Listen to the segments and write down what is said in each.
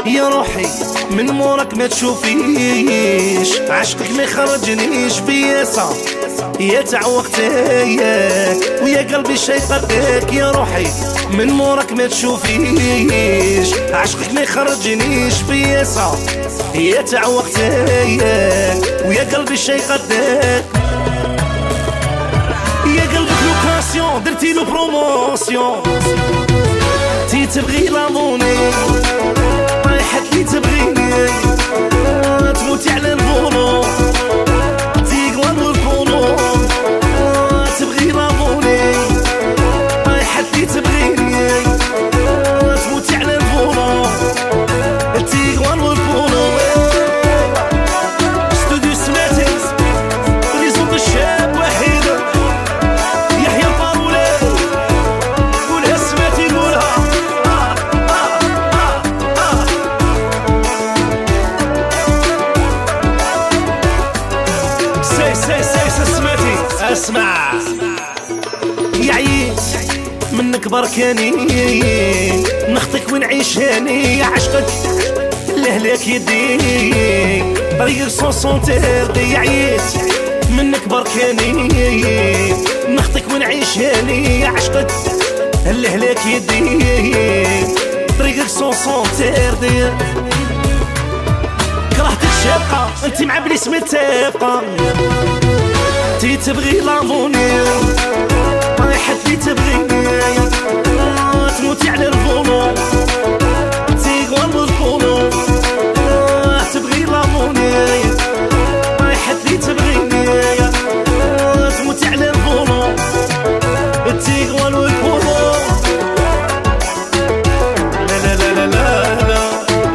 يا روحي من مورك ما تشوفيش، عشقك ما يخرجنيش بياسة يا تعوقتك، ويا قلبي شي قدك. يا روحي من مورك ما تشوفيش، عشقك ما يخرجنيش بياسة يا تعوقتك، ويا قلبي شي قدك. يا قلبك لوكاسيون درتي له بروموسيون، تي تبغي لاموني رايحة لي تبغيني، تموتي على الفولو تيقوان والفولو، تبغي لاموني رايحة لي تبغيني، تموتي على الفولو تيقوان والفولو. استوديو سماتيز ريزون الشاب وحيد يحيى الفارولي، قولها سماتي قولها. سي سماتي اسمع يا عييت منك بركاني، نخطيك ونعيش هاني عشقك لهلاك يدي طريق سونسونتير. يا عييت منك بركاني، نخطيك ونعيش هاني عشقك لهلاك يدي طريقك سونسونتير. كرهتك شابقة انت مع بليس متفقة، تي تبغي لاموني رايحة لي تبغيني، تموتي على الفولو تيغوان والفولو، تبغي لاموني رايحة لي تبغيني، تموتي على الفولو تيغوان والفولو. لا لا لا لا لا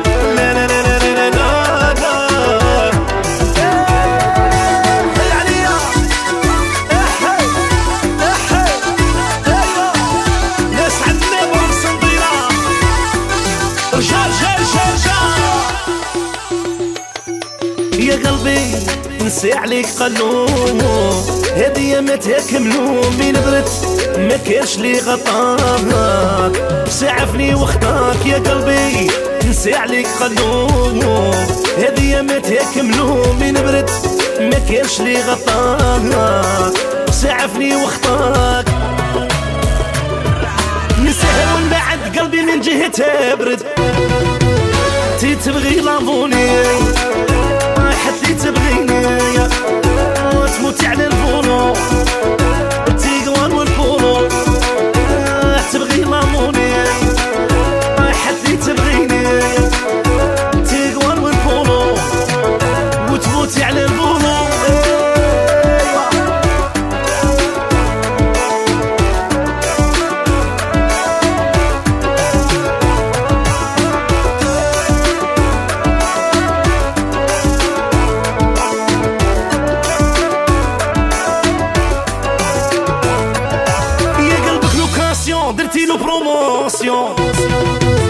يا قلبي نسي عليك قلوب، هدية ما تكملو من برد ما كانش لي غطاك، سعفني واختارك. يا قلبي نسي عليك قلوب، هدية ما تكملو من برد ما كانش لي غطاك، سعفني واختارك. نسهل من بعد قلبي من جهتها برد، تي تبغي لاموني رايحة لي تبغيني، تموتي على الفولو تيقوان والفولو، تبغي لاموني رايحة لي تبغيني، تيقوان والفولو وتموتي على الفولو. درتي له بروموسيون